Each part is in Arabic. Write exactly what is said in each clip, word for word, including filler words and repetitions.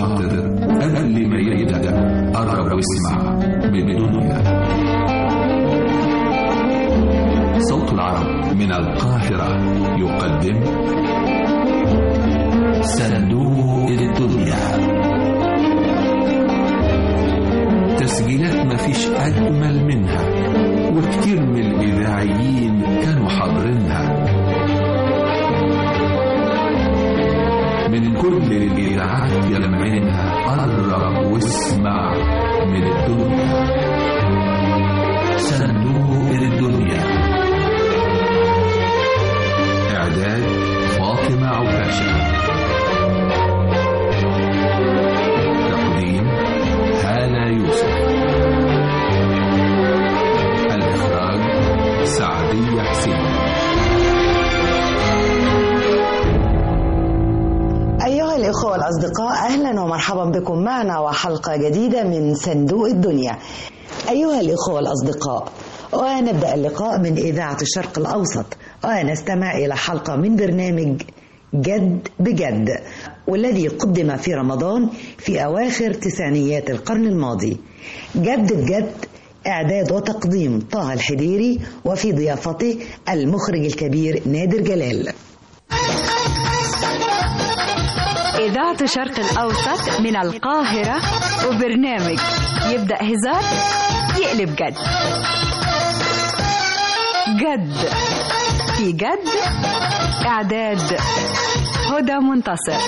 خاطر قبل ما يبدأ قرب واسمع بالدنيا. صوت العرب من القاهرة يقدم صندوق الدنيا. تسجيلات مفيش أجمل منها، وكتير من الإذاعيين كانوا حاضرينها من كل الإذاعات يلمعينها. قرب واسمع من الدنيا. صندوق الدنيا. إعداد فاطمة عكاشة. تقديم هالة يوسف. الإخراج سعدية حسين. أيها الإخوة والأصدقاء، أهلا ومرحبا بكم معنا وحلقة جديدة من صندوق الدنيا. أيها الإخوة والأصدقاء، ونبدأ اللقاء من إذاعة الشرق الأوسط، ونستمع إلى حلقة من برنامج جد بجد، والذي قدم في رمضان في أواخر تسعينيات القرن الماضي. جد بجد إعداد وتقديم طه الحديري، وفي ضيافته المخرج الكبير نادر جلال. إذاعة الشرق الأوسط من القاهرة، وبرنامج يبدأ هزار يقلب جد. جد في جد. إعداد هدى منتصر.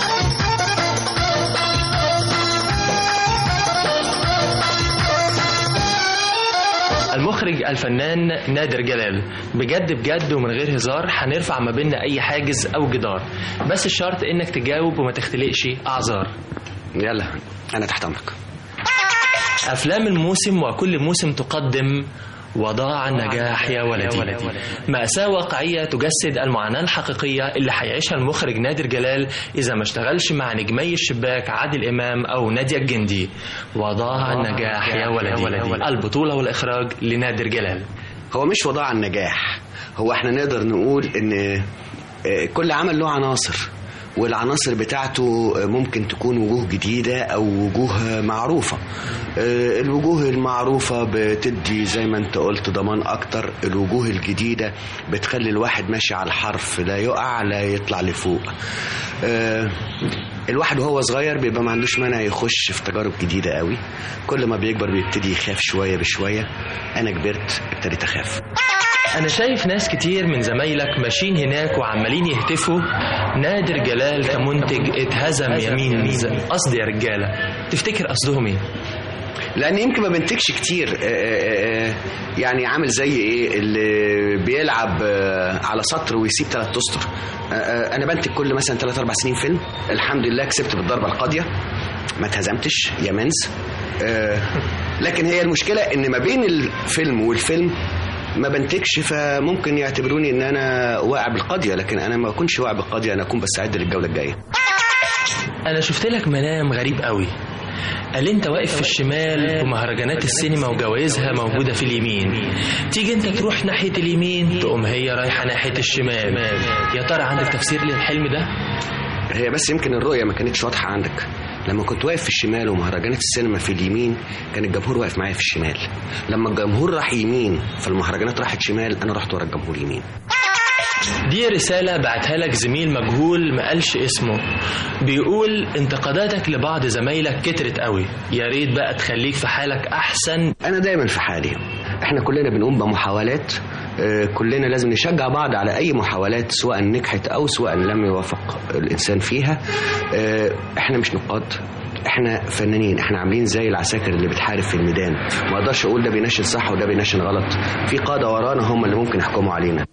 المخرج الفنان نادر جلال. بجد بجد ومن غير هزار هنرفع ما بيننا اي حاجز او جدار، بس الشرط انك تجاوب وما تختلقش اعذار. يلا انا تحت امرك. افلام الموسم وكل موسم تقدم وضاع النجاح يا ولدي، مأساة واقعية تجسد المعاناة الحقيقية اللي هيعيشها المخرج نادر جلال إذا ما اشتغلش مع نجمي الشباك عادل إمام أو نادية الجندي. وضاع النجاح يا ولدي. البطولة والإخراج لنادر جلال. هو مش وضاع النجاح، هو احنا نقدر نقول ان كل عمل له عناصر، والعناصر بتاعته ممكن تكون وجوه جديدة أو وجوه معروفة. الوجوه المعروفة بتدي زي ما انت قلت ضمان أكتر، الوجوه الجديدة بتخلي الواحد ماشي على الحرف، لا يقع لا يطلع لفوق. الواحد وهو صغير بيبقى ما عندوش مانع يخش في تجارب جديدة قوي، كل ما بيكبر بيبتدي يخاف شوية بشوية. أنا كبرت ابتديت أخاف. أنا شايف ناس كتير من زمايلك ماشيين هناك وعمالين يهتفوا نادر جلال كمنتج اتهزم يمين. قصدي يا رجالة، تفتكر قصدهم ايه؟ لأن يمكن ما بنتجش كتير. يعني عامل زي ايه اللي بيلعب على سطر ويسيب ثلاث اسطر. أنا بنتج كل مثلا ثلاث أربع سنين فيلم، الحمد لله كسبت بالضربة القاضية، ما اتهزمتش يا منز. لكن هي المشكلة إن ما بين الفيلم والفيلم ما بنتكش، فممكن يعتبروني ان انا واقع بالقضية، لكن انا ما اكونش واقع بالقضية، انا اكون بستعد للجولة الجاية. انا شفت لك منام غريب قوي، قال انت واقف في الشمال ومهرجانات السينما وجوائزها موجودة في اليمين، تيجي انت تروح ناحية اليمين تقوم هي رايحة ناحية الشمال. يا ترى عندك تفسير للحلم ده؟ هي بس يمكن الرؤية ما كانتش واضحة عندك. لما كنت واقف في الشمال ومهرجانات السينما في اليمين كان الجمهور واقف معايا في الشمال. لما الجمهور راح يمين فالمهرجانات راحت شمال، انا رحت ورا الجمهور يمين. دي رسالة بعتها لك زميل مجهول ما قالش اسمه، بيقول انتقاداتك لبعض زمايلك كترت قوي، يا ريت بقى تخليك في حالك احسن. انا دايما في حالي، احنا كلنا بنقوم بمحاولات، كلنا لازم نشجع بعض على اي محاولات سواء نجحت او سواء لم يوافق الانسان فيها. احنا مش نقاد، احنا فنانين، احنا عاملين زي العساكر اللي بتحارب في الميدان. ما اقدرش اقول ده بينشن صح وده بينشن غلط، في قادة ورانا هم اللي ممكن يحكموا علينا.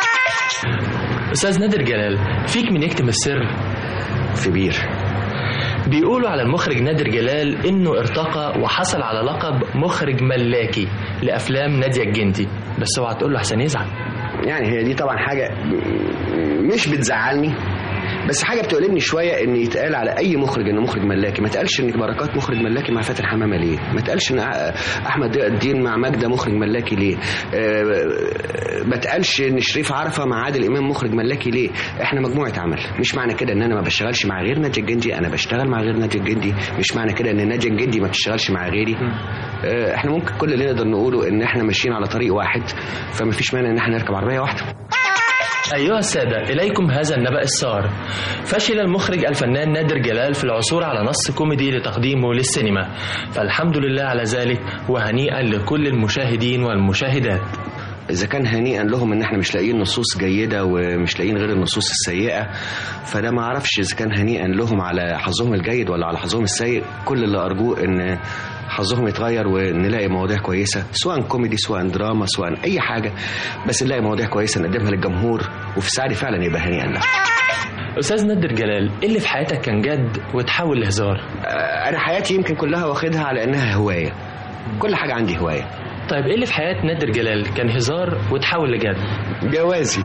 استاذ نادر جلال، فيك من يكتم السر في بير. بيقولوا على المخرج نادر جلال انه ارتقى وحصل على لقب مخرج ملاكي لافلام نادية الجندي، بس اوعى تقول له احسن يزعل. يعني هي دي طبعا حاجة مش بتزعلني، بس حاجه بتقلبني شويه ان يتقال على اي مخرج انه مخرج ملاكي. ما تقالش ان بركات مخرج ملاكي مع فاتن حمامه ليه؟ ما تقالش ان احمد ضياء الدين مع ماجده مخرج ملاكي ليه؟ ما تقالش ان شريف عرفه مع عادل امام مخرج ملاكي ليه؟ احنا مجموعه عمل. مش معنى كده ان انا ما بشتغلش مع غير نادية الجندي، انا بشتغل مع غير نادية الجندي. مش معنى كده ان نادية الجندي ما بتشتغلش مع غيري. احنا ممكن كل اللي نقدر نقوله ان احنا ماشيين على طريق واحد، فما فيش مانع ان احنا نركب عربيه واحده. أيها السادة، إليكم هذا النبأ السار. فشل المخرج الفنان نادر جلال في العثور على نص كوميدي لتقديمه للسينما، فالحمد لله على ذلك، وهنيئا لكل المشاهدين والمشاهدات. إذا كان هنيئا لهم إن احنا مش لاقيين نصوص جيدة ومش لاقيين غير النصوص السيئة، فده ما أعرفش إذا كان هنيئا لهم على حظهم الجيد ولا على حظهم السيء. كل اللي أرجوه إن حظهم يتغير ونلاقي مواضيع كويسة، سواء كوميدي سواء دراما سواء أي حاجة، بس نلاقي مواضيع كويسة نقدمها للجمهور، وفي ساعتها فعلا يبقى هنيئا له. أستاذ نادر جلال، إيه اللي في حياتك كان جد وتحول لهزار؟ أنا حياتي يمكن كلها واخدها على إنها هواية. كل حاجة عندي هواية. طيب إيه اللي في حياة نادر جلال كان هزار وتحول لجد؟ جوازي.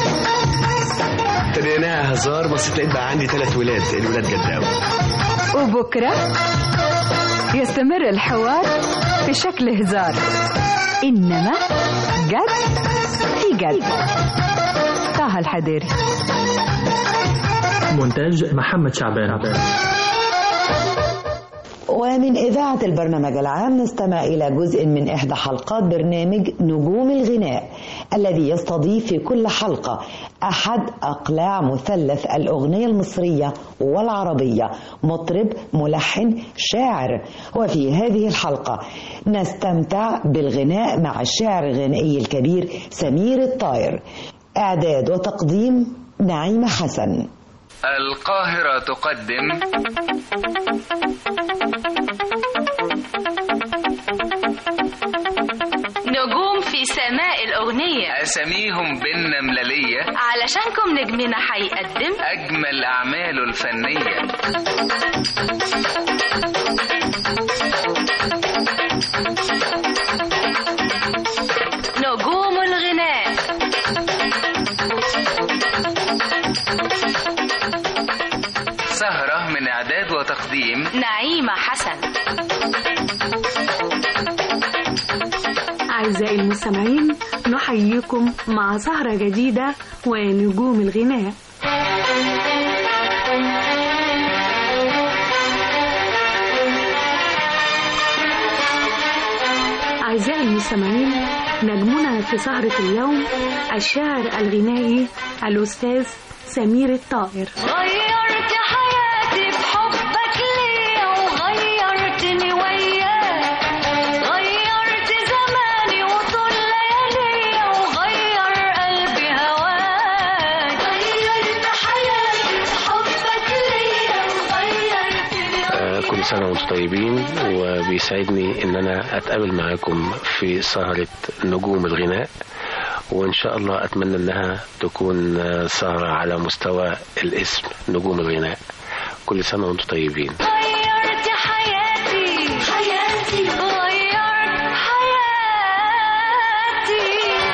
ابتديناها هزار بس لقيت بقى عندي ثلاث ولاد، الولاد جد قوي. وبكرة يستمر الحوار في شكل هزار، إنما جد في جد. طه الحديري. مونتاج محمد شعبان. ومن إذاعة البرنامج العام نستمع إلى جزء من إحدى حلقات برنامج نجوم الغناء، الذي يستضيف في كل حلقة أحد أقلاع مثلث الأغنية المصرية والعربية، مطرب، ملحن، شاعر. وفي هذه الحلقة نستمتع بالغناء مع الشاعر الغنائي الكبير سمير الطائر. إعداد وتقديم نعيمة حسن. القاهرة تقدم نجوم في سماء الأغنية، أساميهم بينا ملالية، علشانكم نجمنا هيقدم أجمل أعماله الفنية. نجوم الغناء. سهرة من إعداد وتقديم نعيمة حسن. أعزائي المستمعين، نحييكم مع سهرة جديدة ونجوم الغناء. أعزائي المستمعين، نجمنا في سهرة اليوم الشاعر الغنائي الأستاذ سمير الطائر. غيرت حياتي بحبك ليا وغيرتني وياك، غيرت زماني وطول لياليا وغير قلبي هواك، غيرت حياتي بحبك ليا وغيرتني. كل سنة وانتم طيبين، وبيسعدني ان انا اتقابل معاكم في سهرة نجوم الغناء، وإن شاء الله أتمنى أنها تكون سهرة على مستوى الاسم نجوم الغناء. كل سنة وأنتم طيبين. غيرت حياتي حياتي غيرت حياتي.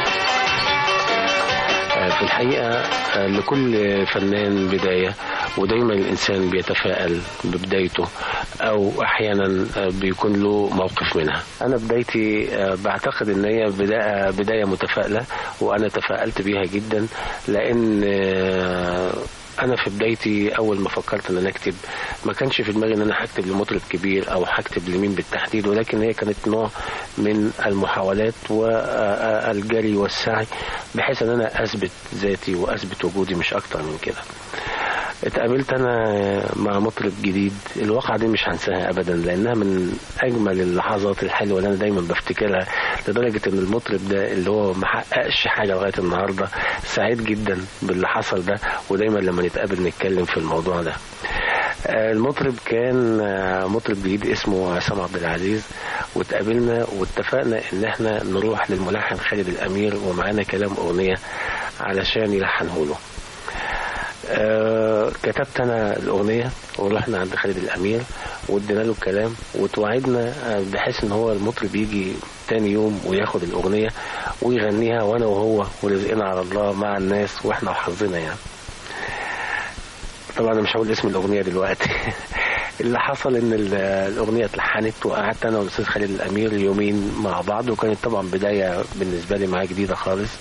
في الحقيقة لكل فنان بداية، ودايما الإنسان بيتفائل ببدايته أو أحيانا بيكون له موقف منها. أنا بدايتي بعتقد أن هي بداية, بداية متفائلة، وأنا تفائلت بيها جدا، لأن أنا في بدايتي أول ما فكرت أن أنا أكتب ما كانش في دماغي أن أنا هكتب لمطرب كبير أو هكتب لمين بالتحديد، ولكن هي كانت نوع من المحاولات والجري والسعي بحيث أن أنا أثبت ذاتي وأثبت وجودي، مش أكتر من كده. اتقابلت أنا مع مطرب جديد، الواقعة دي مش هنساها أبدا، لأنها من أجمل اللحظات الحلوة اللي أنا دايما بفتكرها، لدرجة أن المطرب ده اللي هو محققش حاجة لغاية النهاردة سعيد جدا باللي حصل ده، ودايما لما نتقابل نتكلم في الموضوع ده. المطرب كان مطرب جديد اسمه عصام عبد العزيز، واتقابلنا واتفقنا ان احنا نروح للملحن خالد الامير ومعانا كلام اغنية علشان يلحنه له. أه كتبت انا الاغنيه ورحنا عند خالد الامير وادينا له الكلام، وتوعدنا بحيث ان هو المطرب يجي تاني يوم وياخد الاغنيه ويغنيها، وانا وهو ورزقنا على الله مع الناس واحنا وحظنا يعني. طبعا انا مش هقول اسم الاغنيه دلوقتي. اللي حصل ان الاغنيه اتلحنت وقعدت انا والاستاذ خالد الامير يومين مع بعض، وكانت طبعا بدايه بالنسبه لي معاه جديده خالص.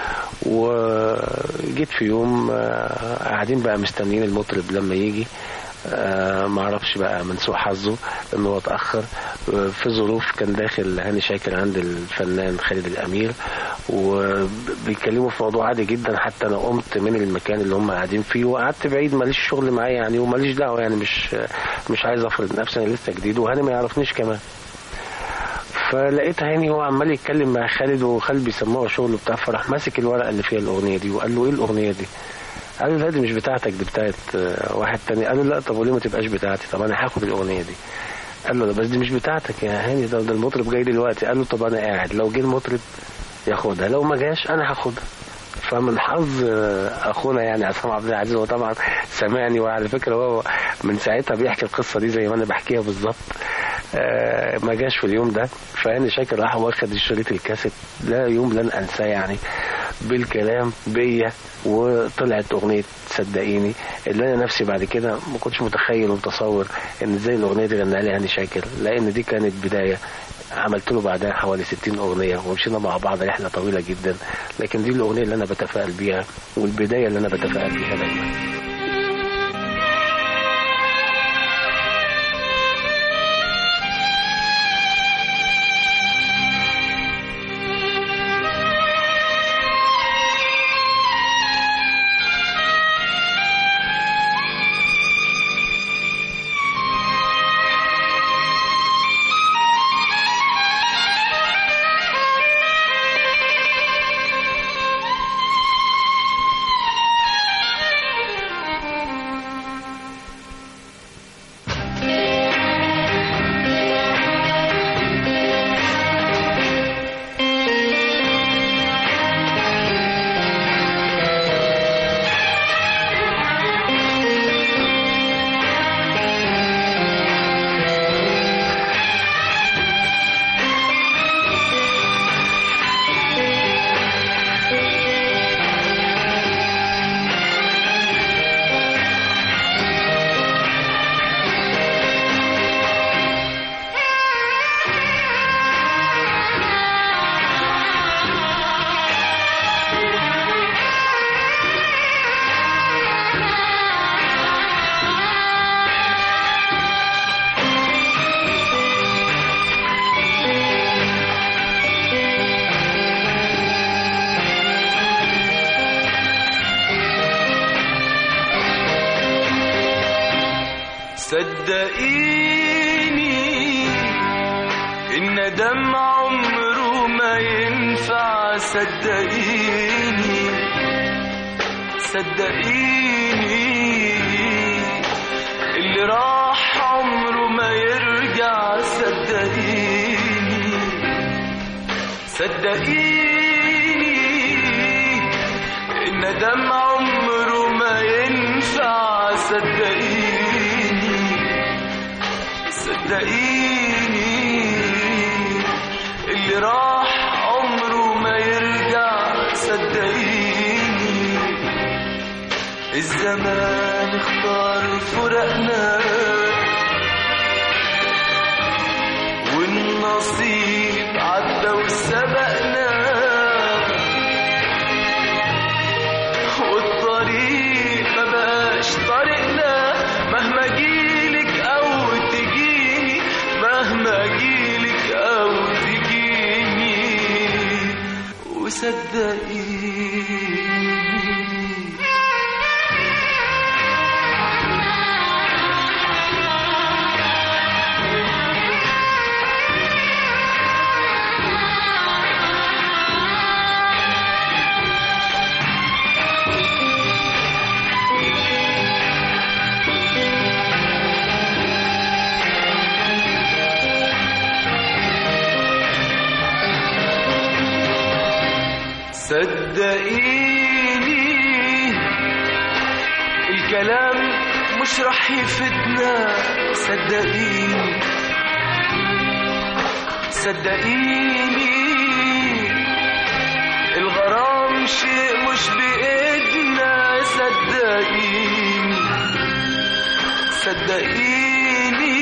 وجيت في يوم قاعدين بقى مستنيين المطرب لما يجي، ما اعرفش بقى من سوء حظه ان هو اتاخر في ظروف. كان داخل هاني شاكر عند الفنان خالد الامير وبيتكلموا في موضوع عادي جدا، حتى انا قمت من المكان اللي هم قاعدين فيه وقعدت بعيد، ماليش شغل معايا يعني وماليش دعوه يعني، مش مش عايز افرض نفسي، انا لسه جديد وهاني ما يعرفنيش كمان. فلقيت هاني هو عمال يتكلم مع خالد وخالد بيسمعه شغله بتاع، فراح ماسك الورقه اللي فيها الاغنيه دي وقال له ايه الاغنيه دي؟ قال له لا دي مش بتاعتك، دي بتاعت واحد تاني. قال له لا طب وليه ما تبقاش بتاعتي؟ طب انا هاخد الاغنيه دي. قال له لا بس دي مش بتاعتك يا هاني، ده, ده المطرب جاي دلوقتي. قال له طب انا قاعد، لو جه المطرب ياخدها، لو ما جاش انا هاخدها. فمن حظ اخونا يعني عصام عبد العزيز، هو طبعا سمعني، وعلى فكره هو من ساعتها بيحكي القصه دي زي ما انا بحكيها بالظبط. آه ما جاش في اليوم ده، فهاني شاكر راح واخد الشريط الكاسيت، لا يوم لن انساه يعني، بالكلام بيا، وطلعت اغنيه صدقيني اللي انا نفسي بعد كده ما كنتش متخيل ومتصور ان ازاي الاغنيه دي غناها لي هاني شاكر، لان دي كانت بدايه. عملت له بعدها حوالي ستين اغنيه ومشينا مع بعض رحله طويله جدا، لكن دي الاغنيه اللي انا بتفائل بيها والبدايه اللي انا بتفائل بيها دايما. صدقيني الندم عمره ما ينفع، صدقيني صدقيني اللي راح عمره ما يرجع، صدقيني صدقيني الندم عمره ما ينفع، صدقيني صدقيني اللي راح عمره ما يرجع، صدقيني الزمان اختار فرقنا والنصيب عدى وسبقنا، والطريق ما بقاش طريقنا، مهما جيلك او تجيني، مهما جيلك او تجيني، وصدقيني صدقيني الكلام مش رح يفيدنا، صدقيني صدقيني الغرام شيء مش بإيدنا، صدقيني صدقيني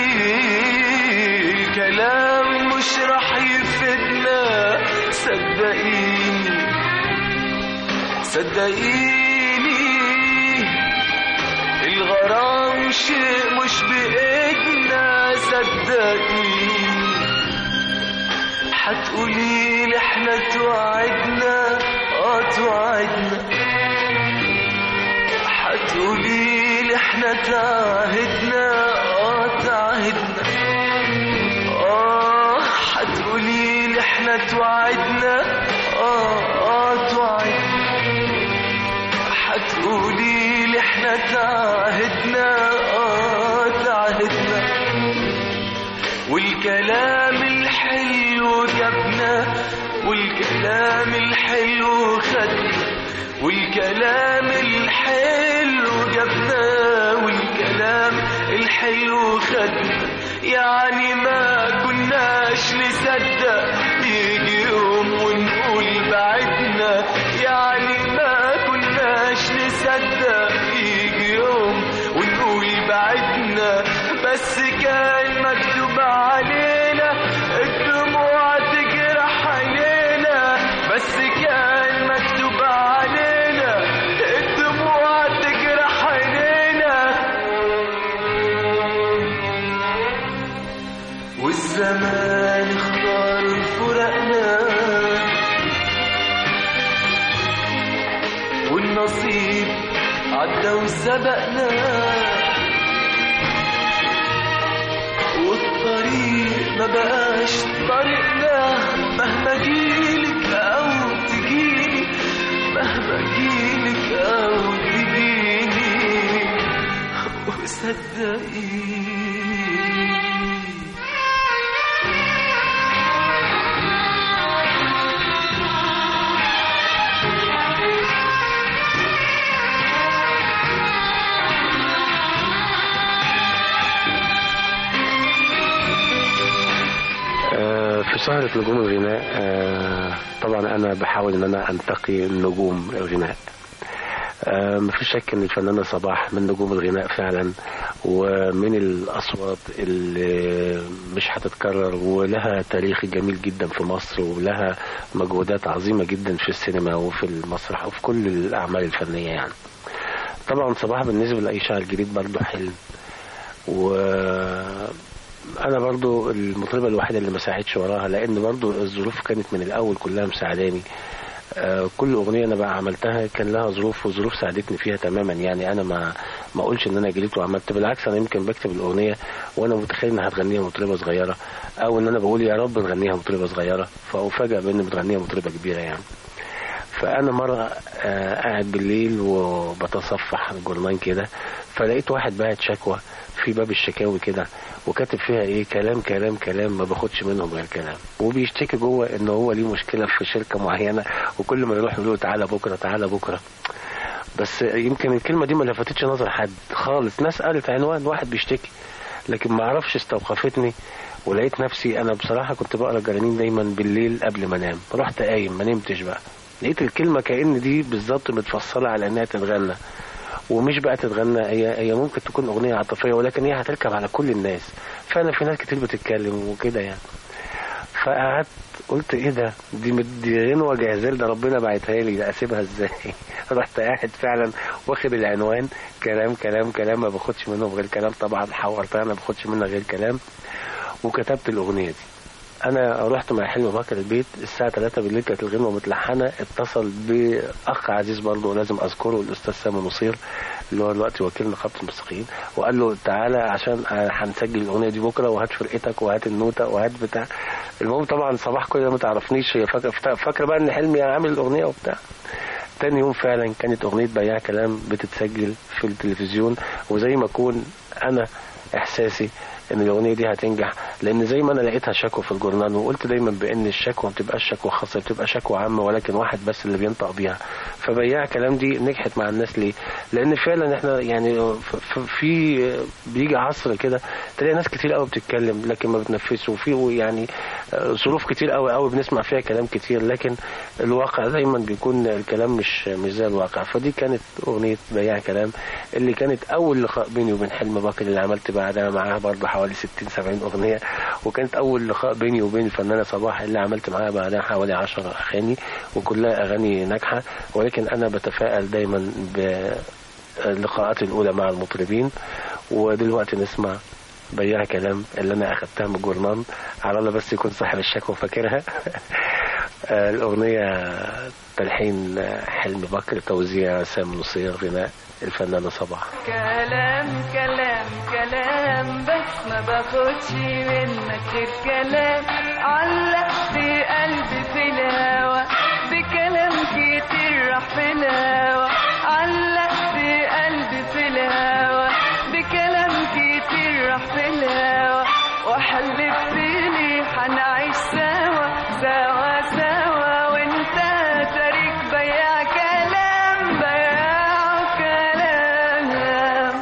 الكلام مش راح يفيدنا صدقيني صدقيني الغرام شيء مش بإيدنا صدقيني حتقولي لي احنا توعدنا اه توعدنا حتقولي لي احنا تعهدنا اه تعهدنا اه حتقولي لي احنا توعدنا اه اه توعدنا حتقولي لي احنا تعهدنا اه تعهدنا والكلام الحلو جابنا والكلام الحلو خدنا والكلام الحلو جابنا والكلام الحلو خدنا يعني ما كناش نصدق يجي يوم ونقول بعدنا يعني ما كناش نصدق يجي يوم ونقول بعدنا بس كان مكتوب علينا الدموع تجرح علينا بس كان مكتوب علينا الدموع تجرح علينا والزمان اختار فرقنا والنصيب عدى وسبقنا والطريق ما بقاش طريقنا مهما جيلك او تجيني مهما جيلك او تجيني وصدقيني في سهرة نجوم الغناء طبعا أنا بحاول أن أنا أنتقي نجوم الغناء. مفيش شك أن الفنانة صباح من نجوم الغناء فعلا ومن الأصوات اللي مش هتتكرر ولها تاريخ جميل جدا في مصر ولها مجهودات عظيمة جدا في السينما وفي المسرح وفي كل الأعمال الفنية يعني. طبعا صباح بالنسبة لأي شاعر جديد برضه حلم و انا برضو المطربة الوحيدة اللي ما ساعدش وراها لان برضو الظروف كانت من الاول كلها مساعداني. آه كل اغنية انا بقى عملتها كان لها ظروف وظروف ساعدتني فيها تماما يعني انا ما ما اقولش ان انا جريت وعملت بالعكس انا يمكن بكتب الاغنية وانا متخيل انها هتغنيها مطربة صغيرة او ان انا بقول يا رب نغنيها مطربة صغيرة فافاجئ بان بتغنيها مطربة كبيرة يعني. فانا مرة آه قاعد بالليل وبتصفح الجورنال كده فلقيت واحد باعت شكوى في باب الشكاوي كده وكاتب فيها ايه كلام كلام كلام ما باخدش منهم غير كلام وبيشتكي جوه ان هو ليه مشكله في شركه معينه وكل ما يروح يقول له تعالى بكره تعالى بكره. بس يمكن الكلمه دي ما لفتتش نظر حد خالص ناس قالت عنوان واحد بيشتكي لكن ما اعرفش استوقفتني ولقيت نفسي انا بصراحه كنت بقرا جرانين دايما بالليل قبل ما انام رحت قايم ما نمتش بقى لقيت الكلمه كأن دي بالظبط متفصله على انها تتغنى ومش بقى تتغنى هي هي ممكن تكون اغنيه عاطفيه ولكن هي هتركب على كل الناس فانا في ناس كتير بتتكلم وكده يعني. فقعدت قلت ايه ده دي دي غنوه جاهزه ده ربنا بعتها لي ده اسيبها ازاي. رحت قاعد فعلا واخد العنوان كلام كلام كلام ما باخدش منه غير كلام طبعا حورتها ما باخدش منها غير كلام وكتبت الاغنيه دي. انا رحت مع حلمي بكر البيت الساعه ثلاثة بالليل كانت الغنوه متلحنه اتصل باخ عزيز برضه لازم اذكره الاستاذ سامي نصير اللي هو دلوقتي وكيل نقابه الموسيقيين وقال له تعالى عشان هنسجل الاغنيه دي بكره وهات فرقتك وهات النوته وهات بتاع. المهم طبعا صباح كل ده ما تعرفنيش هي فاكره فاكره بقى ان حلمي عامل الاغنيه وبتاع. تاني يوم فعلا كانت اغنيه بياع كلام بتتسجل في التلفزيون وزي ما اكون انا احساسي ان الاغنيه دي هتنجح، لان زي ما انا لقيتها شكوى في الجورنال، وقلت دايما بان الشكوى ما بتبقاش شكوى خاصه، بتبقى شكوى عامه ولكن واحد بس اللي بينطق بيها. فبياع كلام دي نجحت مع الناس ليه؟ لان فعلا احنا يعني في بيجي عصر كده تلاقي ناس كتير قوي بتتكلم لكن ما بتنفذش، وفي يعني ظروف كتير قوي قوي بنسمع فيها كلام كتير، لكن الواقع دايما بيكون الكلام مش مش زي الواقع. فدي كانت اغنيه بياع كلام اللي كانت اول لقاء بيني وبين حلمي بكر، اللي عملت بعدها معاها برضه حوالي ستين سبعين اغنيه، وكانت اول لقاء بيني وبين الفنانه صباح اللي عملت معاها بعدها حوالي عشر اغاني، وكلها اغاني ناجحه. ولكن انا بتفائل دايما باللقاءات الاولى مع المطربين. ودلوقتي نسمع بياع كلام اللي انا اخدتها من الجورنال، على الله بس يكون صاحب الشكوى فاكرها. الاغنيه تلحين حلمي بكر، توزيع سامي نصير، غناء الفنانه صباح. كلام كلام كلام بس ما باخدش منك غير كلام، علق في قلبي في الهوا بكلام كتير راح في الهوا، علق في قلبي في الهوا بكلام كتير راح في الهوا، وحلفت لي حنعيش سوا سوا سوا وانت تاريخ بياع كلام بياع كلام.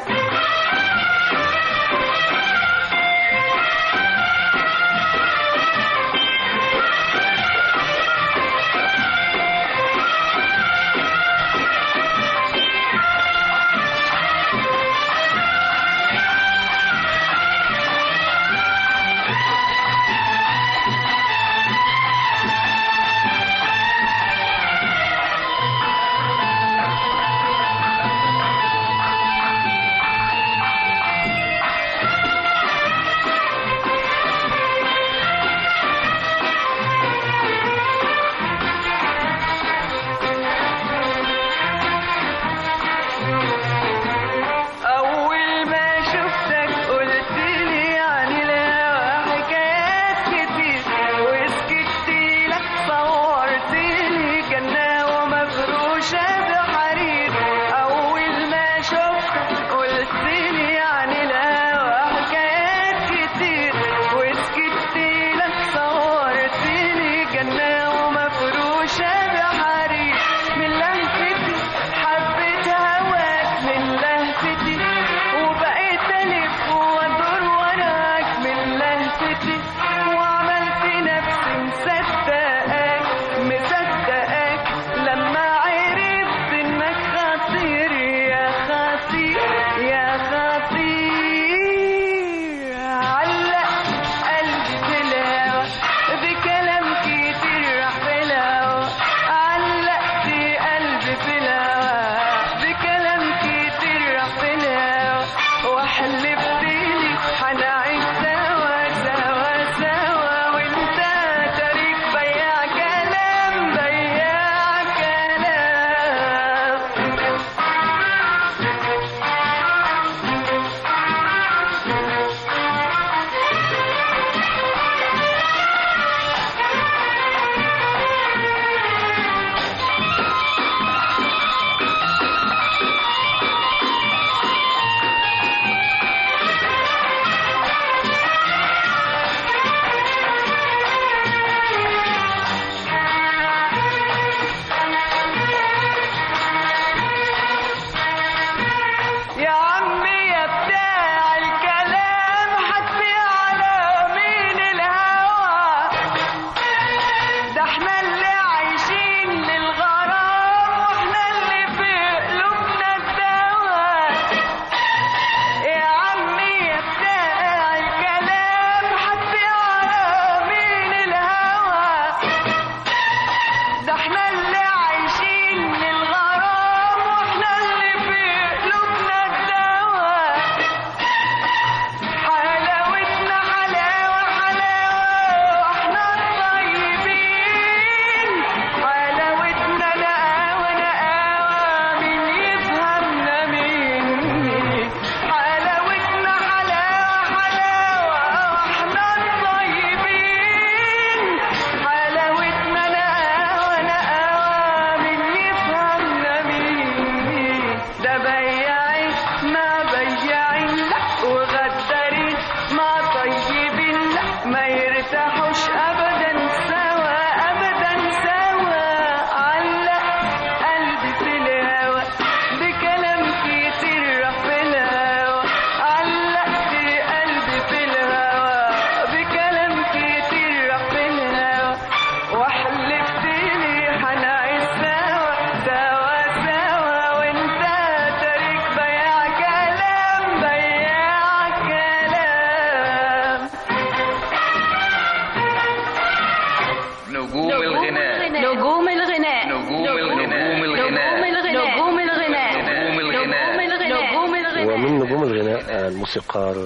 نجوم الغناء نجوم الغناء نجوم الغناء نجوم الغناء نجوم الغناء نجوم الغناء نجوم الغناء. ومن نجوم الغناء الموسيقار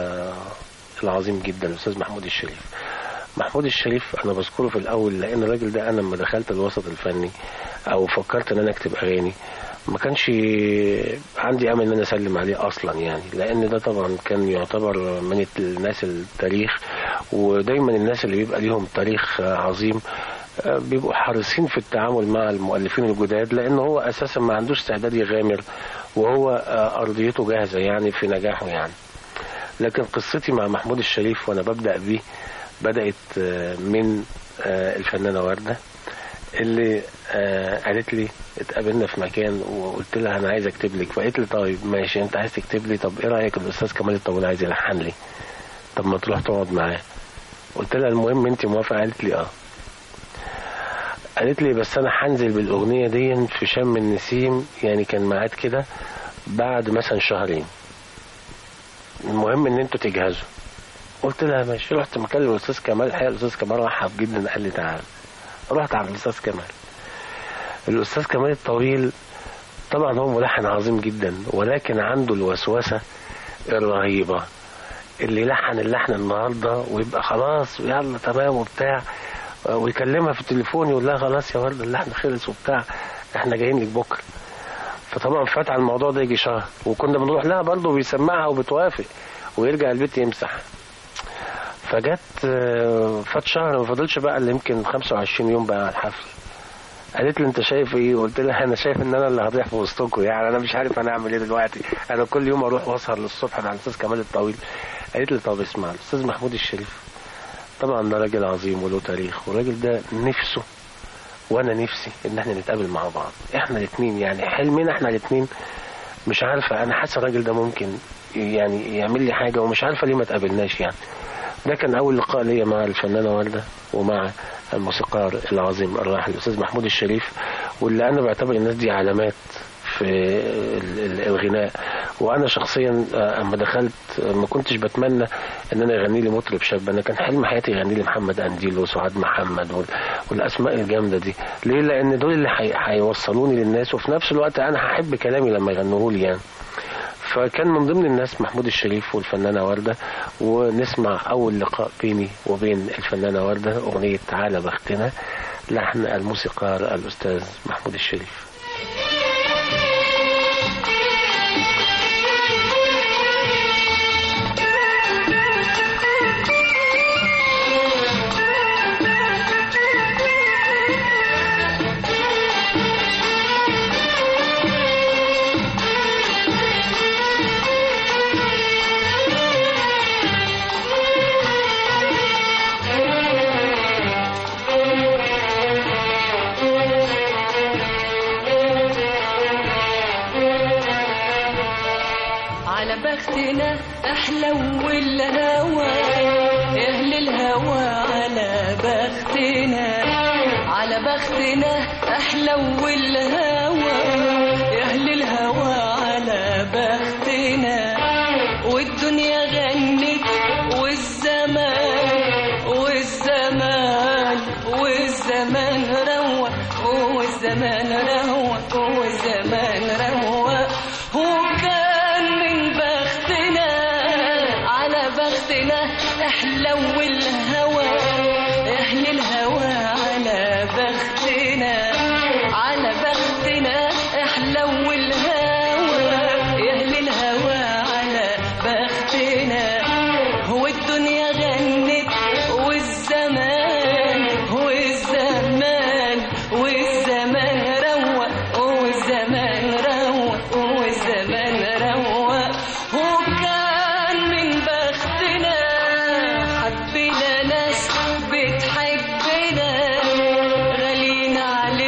العظيم جدا الأستاذ محمود الشريف. محمود الشريف أنا بذكره في الأول لأن الراجل ده أنا لما دخلت الوسط الفني أو فكرت إن أنا أكتب أغاني ما كانش عندي أمل إن أنا أسلم عليه أصلا يعني، لأن ده طبعا كان يعتبر من الناس التاريخ، ودايما الناس اللي بيبقى ليهم تاريخ عظيم بيبقوا حريصين في التعامل مع المؤلفين الجداد، لأنه هو أساسا ما عندوش استعداد يغامر وهو أرضيته جاهزة يعني في نجاحه يعني. لكن قصتي مع محمود الشريف وأنا ببدأ بيه بدأت من الفنانة وردة اللي قالت لي اتقابلنا في مكان وقلت لها أنا عايز أكتب لك، فقالت لي طيب ماشي أنت عايز تكتب لي، طب إيه رأيك الأستاذ كمال الطويل عايز يلحن لي، طب ما تروح تقعد معاه. قلت لها المهم أنت موافقة؟ قالت لي آه. قالت لي بس أنا هنزل بالأغنية دي في شم النسيم، يعني كان ميعاد كده بعد مثلا شهرين، المهم إن أنتوا تجهزوا. قلت لها ماشي. رحت مكلم الاستاذ كمال، الحقيقه الاستاذ كمال رحب جدا قال لي تعال. رحت على الاستاذ كمال. الاستاذ كمال الطويل طبعا هو ملحن عظيم جدا، ولكن عنده الوسوسه الرهيبه اللي يلحن اللحن النهارده ويبقى خلاص يلا تمام وبتاع، ويكلمها في التليفون يقول لها خلاص يا ورده اللحن خلص وبتاع احنا جايين لك بكره. فطبعا فات على الموضوع ده يجي شهر، وكنا بنروح لها برضه بيسمعها وبتوافق ويرجع البيت يمسح. فجت فات شهر ما فضلش بقى اللي يمكن خمسة وعشرين يوم بقى على الحفل. قالت لي انت شايف ايه؟ قلت لها انا شايف ان انا اللي هضيع في وسطكم يعني، انا مش عارف انا اعمل ايه دلوقتي، انا كل يوم اروح واسهر للصبح مع الاستاذ كمال الطويل. قالت لي طب اسمع الاستاذ محمود الشريف طبعا ده راجل عظيم وله تاريخ، والراجل ده نفسه وانا نفسي ان احنا نتقابل مع بعض احنا الاثنين، يعني حلمنا احنا الاثنين. مش عارفه انا حاسه الراجل ده ممكن يعني يعمل لي حاجه، ومش عارفه ليه ما تقابلناش يعني. ده كان أول لقاء ليا مع الفنانة وردة ومع الموسيقار العظيم الراحل الأستاذ محمود الشريف، واللي أنا بعتبر الناس دي علامات في الغناء. وأنا شخصيا أما دخلت ما كنتش بتمنى إن أنا يغني لي مطرب شاب، أنا كان حلم حياتي يغني لي محمد أنديل وسعاد محمد والأسماء الجامدة دي. ليه؟ لأن دول اللي هيوصلوني للناس، وفي نفس الوقت أنا هحب كلامي لما يغنوه لي يعني. فكان من ضمن الناس محمود الشريف والفنانة وردة. ونسمع أول لقاء بيني وبين الفنانة وردة أغنية تعالى بختنا لحن الموسيقار الأستاذ محمود الشريف. بختنا احلى والهوى اهل الهوى على بختنا على بختنا احلى والهوى اهل الهوى على بختنا. والدنيا غنت والزمان والزمان والزمان روق والزمان روق والزمان روق. احلى والهوى اهل الهوى على بختنا على بختنا احلى والهوى اهل الهوى على بختنا. هو الدنيا غنت والزمان والزمان والزمان روق والزمان روق والزمان روق. وكان من بختنا حبنا ناس بتحبنا غاليين علينا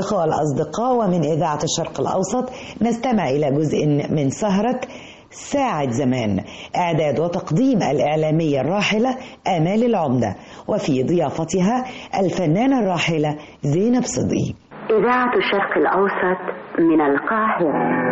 الإخوة الأصدقاء، ومن إذاعة الشرق الأوسط نستمع إلى جزء من سهرة ساعة زمان، إعداد وتقديم الإعلامية الراحلة آمال العمدة، وفي ضيافتها الفنانة الراحلة زينب صدقي. إذاعة الشرق الأوسط من القاهرة.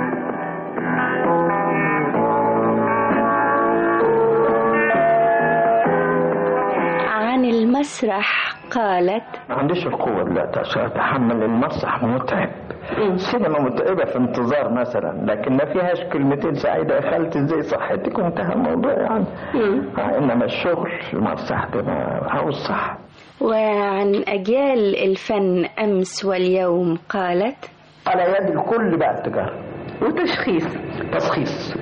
عن المسرح قالت: ما عنديش القوة دلوقتي عشان أتحمل المسرح، متعب. السينما متعبة في انتظار مثلا، لكن ما فيهاش كلمتين سعيدة يا خالتي ازاي صحتك وانتهى الموضوع يعني. إنما الشغل المسرح ده عاوز صح. وعن أجيال الفن أمس واليوم قالت: على يد الكل بقى التجارة وتشخيص تشخيص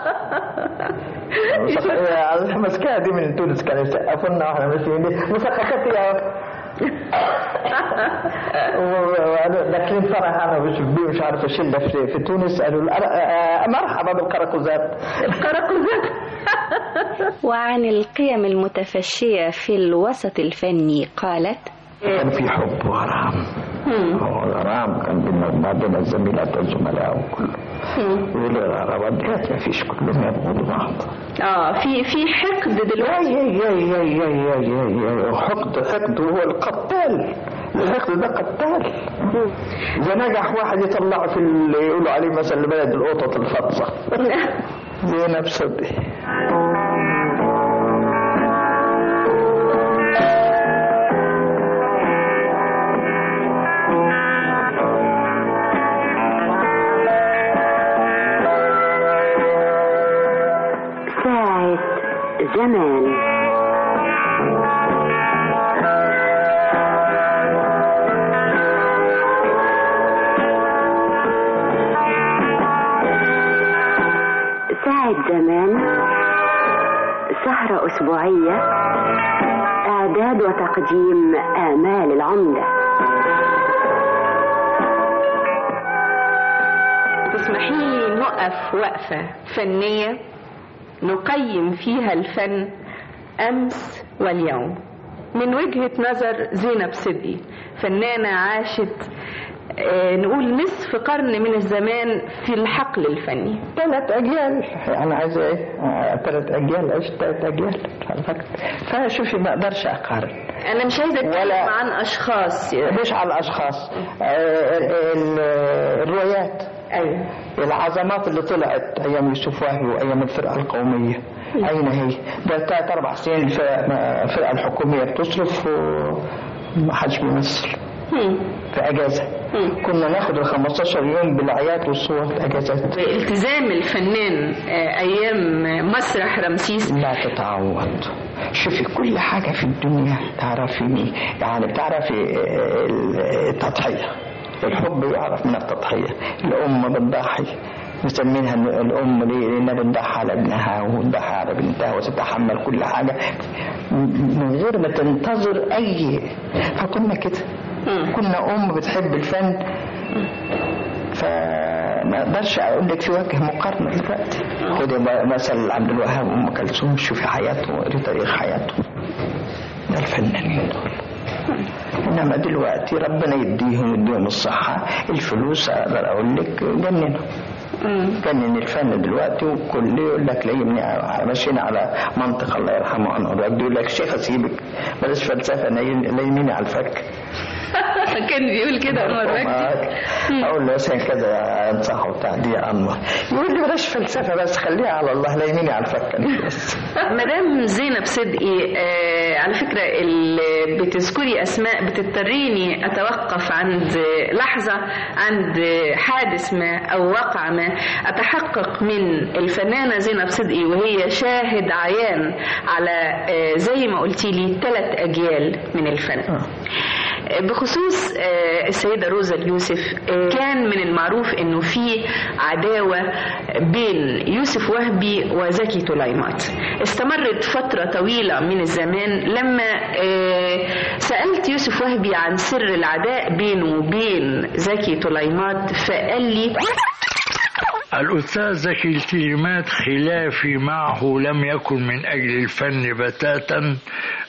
المسكية دي من تونس كانوا يسقفونا واحنا ماشيين دي مسقفات يا داخلين فرح انا بشوف بيه مش عارف اشيل في, في تونس قالوا مرحبا بالقراقوزات القراقوزات. وعن القيم المتفشية في الوسط الفني قالت: كان في حب وغرام وغرام كان بينا بعدين الزميلات والزملاء وكله يقولوا العربات ديت ما فيش كلهم يبغضوا بعض. اه في في حقد دلوقتي. يا يا يا يا يا يا يا حقد حقد هو القتال. الحقد ده قتال. إذا نجح واحد يطلعه في اللي يقولوا عليه مثلا بلد القطط الفطسة. زينب صدقي. زمان. ساعة زمان، سهرة أسبوعية، إعداد وتقديم آمال العمدة. تسمحي لي نقف وقفة فنية نقيم فيها الفن أمس واليوم من وجهة نظر زينب صدقي، فنانة عاشت آه نقول نصف قرن من الزمان في الحقل الفني. ثلاث أجيال. أنا عايزة إيه؟ ثلاث أجيال، عشت ثلاث أجيال على فكرة. فشوفي ما أقدرش أقارن. أنا مش عايزة أتكلم عن أشخاص. مش على الأشخاص. الروايات. أيوة. العظمات اللي طلعت أيام يوسف وهبي وأيام الفرقة القومية. أين هي؟ ده ثلاث أربع سنين الفرقة الحكومية بتصرف وما حدش بيمثل. في أجازة. مم. كنا ناخد ال خمستاشر يوم بالعيات والصور في أجازات. التزام الفنان أيام مسرح رمسيس لا تتعوض. شوفي كل حاجة في الدنيا تعرفي يعني بتعرفي التضحية. الحب يعرف من التضحية. الأم بتضحي نسميها الأم لأنها بتضحي على ابنها وتضحي على بنتها وتتحمل كل حاجة من غير ما تنتظر أي. فكنا كده. كنا أم بتحب الفن. فما أقدرش أقول لك في وجه مقارنة دلوقتي. خدي مثل عبد الوهاب وأم كلثوم، شوفي حياته وقري تاريخ حياته. ده الفنانين دول. إنما دلوقتي ربنا يديهم يديهم الصحة، الفلوس أقدر أقول لك جننوا. جنن الفن دلوقتي وكل يقول لك ليمني ماشيين على منطق الله يرحمه عنه الرجل يقول لك شيخ أسيبك بلاش فلسفة ليميني على الفك. كان بيقول كده أنور مجدي. أقول له مثلا كده أنصحه بتاع دي أنور يقول لي بلاش فلسفة بس خليها على الله لا يميني على الفك. مدام زينب صدقي آه على فكرة اللي بتذكري أسماء بتضطريني أتوقف عند لحظة عند حادث ما أو واقع ما أتحقق من الفنانة زينب صدقي وهي شاهد عيان على آه زي ما قلتي لي ثلاث أجيال من الفن. بخصوص السيدة روزا اليوسف كان من المعروف انه في عداوة بين يوسف وهبي وزكي طليمات استمرت فترة طويلة من الزمان. لما سألت يوسف وهبي عن سر العداء بينه وبين زكي طليمات فقال لي الأستاذ زكي طليمات خلافي معه لم يكن من أجل الفن بتاتا